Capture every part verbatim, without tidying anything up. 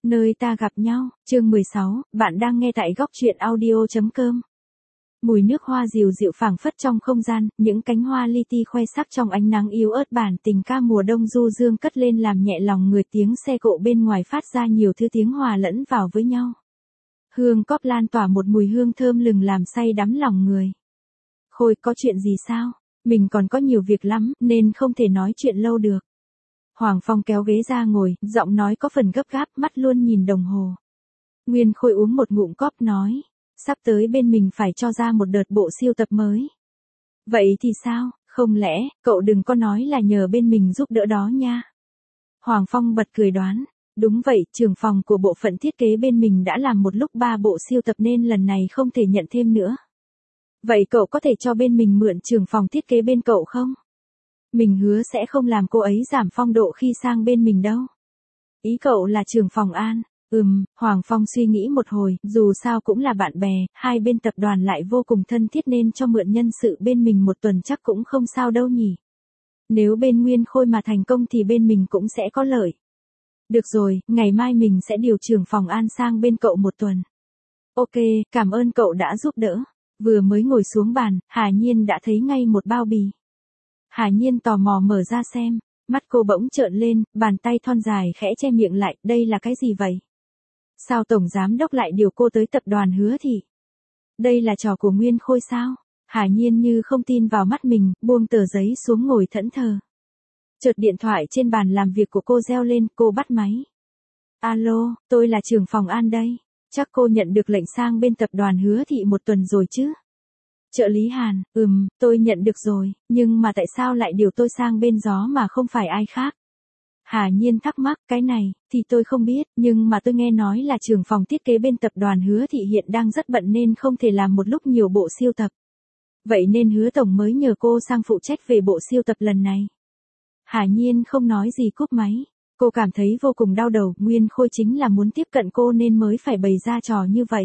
Nơi ta gặp nhau, chương mười sáu, bạn đang nghe tại góc truyện audio chấm com. Mùi nước hoa dịu dịu phảng phất trong không gian, những cánh hoa li ti khoe sắc trong ánh nắng yếu ớt, bản tình ca mùa đông du dương cất lên làm nhẹ lòng người, tiếng xe cộ bên ngoài phát ra nhiều thứ tiếng hòa lẫn vào với nhau. Hương cóp lan tỏa một mùi hương thơm lừng làm say đắm lòng người. Khôi, có chuyện gì sao? Mình còn có nhiều việc lắm, nên không thể nói chuyện lâu được. Hoàng Phong kéo ghế ra ngồi, giọng nói có phần gấp gáp, mắt luôn nhìn đồng hồ. Nguyên Khôi uống một ngụm cóp nói, sắp tới bên mình phải cho ra một đợt bộ siêu tập mới. Vậy thì sao, không lẽ, cậu đừng có nói là nhờ bên mình giúp đỡ đó nha. Hoàng Phong bật cười đoán, đúng vậy, trưởng phòng của bộ phận thiết kế bên mình đã làm một lúc ba bộ siêu tập nên lần này không thể nhận thêm nữa. Vậy cậu có thể cho bên mình mượn trưởng phòng thiết kế bên cậu không? Mình hứa sẽ không làm cô ấy giảm phong độ khi sang bên mình đâu. Ý cậu là trưởng phòng An? Ừm, Hoàng Phong suy nghĩ một hồi, dù sao cũng là bạn bè, hai bên tập đoàn lại vô cùng thân thiết nên cho mượn nhân sự bên mình một tuần chắc cũng không sao đâu nhỉ. Nếu bên Nguyên Khôi mà thành công thì bên mình cũng sẽ có lợi. Được rồi, ngày mai mình sẽ điều trưởng phòng An sang bên cậu một tuần. Ok, cảm ơn cậu đã giúp đỡ. Vừa mới ngồi xuống bàn, Hà Nhiên đã thấy ngay một bao bì. Hà Nhiên tò mò mở ra xem, mắt cô bỗng trợn lên, bàn tay thon dài khẽ che miệng lại, đây là cái gì vậy? Sao tổng giám đốc lại điều cô tới tập đoàn Hứa Thị? Đây là trò của Nguyên Khôi sao? Hà Nhiên như không tin vào mắt mình, buông tờ giấy xuống ngồi thẫn thờ. Chợt điện thoại trên bàn làm việc của cô reo lên, cô bắt máy. Alo, tôi là trưởng phòng An đây. Chắc cô nhận được lệnh sang bên tập đoàn Hứa Thị một tuần rồi chứ? Trợ lý Hàn, ừm, tôi nhận được rồi, nhưng mà tại sao lại điều tôi sang bên gió mà không phải ai khác? Hà Nhiên thắc mắc, cái này, thì tôi không biết, nhưng mà tôi nghe nói là trưởng phòng thiết kế bên tập đoàn Hứa Thị hiện đang rất bận nên không thể làm một lúc nhiều bộ siêu tập. Vậy nên Hứa Tổng mới nhờ cô sang phụ trách về bộ siêu tập lần này. Hà Nhiên không nói gì cúp máy. Cô cảm thấy vô cùng đau đầu, Nguyên Khôi chính là muốn tiếp cận cô nên mới phải bày ra trò như vậy.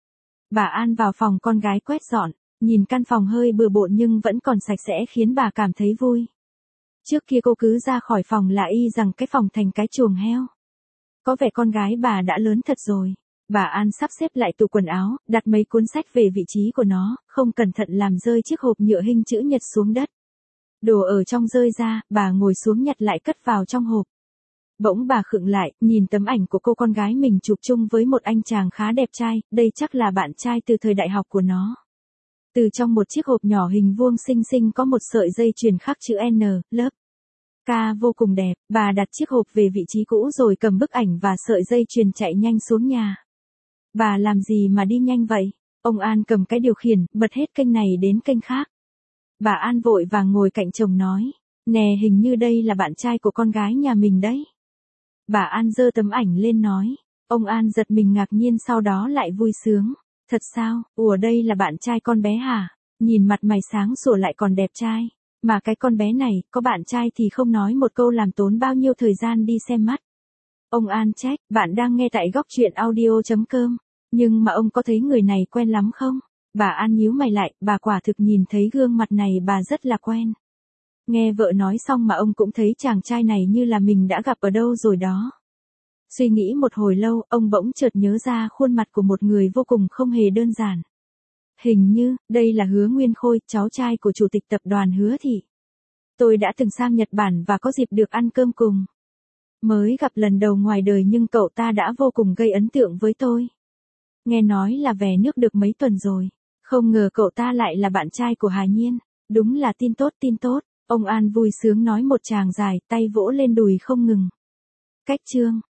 Bà An vào phòng con gái quét dọn, nhìn căn phòng hơi bừa bộn nhưng vẫn còn sạch sẽ khiến bà cảm thấy vui. Trước kia cô cứ ra khỏi phòng là y rằng cái phòng thành cái chuồng heo. Có vẻ con gái bà đã lớn thật rồi. Bà An sắp xếp lại tủ quần áo, đặt mấy cuốn sách về vị trí của nó, không cẩn thận làm rơi chiếc hộp nhựa hình chữ nhật xuống đất. Đồ ở trong rơi ra, bà ngồi xuống nhặt lại cất vào trong hộp. Bỗng bà khựng lại, nhìn tấm ảnh của cô con gái mình chụp chung với một anh chàng khá đẹp trai, đây chắc là bạn trai từ thời đại học của nó. Từ trong một chiếc hộp nhỏ hình vuông xinh xinh có một sợi dây chuyền khắc chữ N, lớp K vô cùng đẹp, bà đặt chiếc hộp về vị trí cũ rồi cầm bức ảnh và sợi dây chuyền chạy nhanh xuống nhà. Bà làm gì mà đi nhanh vậy? Ông An cầm cái điều khiển, bật hết kênh này đến kênh khác. Bà An vội vàng ngồi cạnh chồng nói, nè hình như đây là bạn trai của con gái nhà mình đấy. Bà An giơ tấm ảnh lên nói, ông An giật mình ngạc nhiên sau đó lại vui sướng. Thật sao, ủa đây là bạn trai con bé hả? Nhìn mặt mày sáng sủa lại còn đẹp trai. Mà cái con bé này, có bạn trai thì không nói một câu làm tốn bao nhiêu thời gian đi xem mắt. Ông An trách, bạn đang nghe tại góc truyện audio chấm com. Nhưng mà ông có thấy người này quen lắm không? Bà An nhíu mày lại, bà quả thực nhìn thấy gương mặt này bà rất là quen. Nghe vợ nói xong mà ông cũng thấy chàng trai này như là mình đã gặp ở đâu rồi đó. Suy nghĩ một hồi lâu, ông bỗng chợt nhớ ra khuôn mặt của một người vô cùng không hề đơn giản. Hình như, đây là Hứa Nguyên Khôi, cháu trai của chủ tịch tập đoàn Hứa Thị. Tôi đã từng sang Nhật Bản và có dịp được ăn cơm cùng. Mới gặp lần đầu ngoài đời nhưng cậu ta đã vô cùng gây ấn tượng với tôi. Nghe nói là về nước được mấy tuần rồi. Không ngờ cậu ta lại là bạn trai của Hà Nhiên. Đúng là tin tốt tin tốt. Ông An vui sướng nói một tràng dài, tay vỗ lên đùi không ngừng. Cách chương,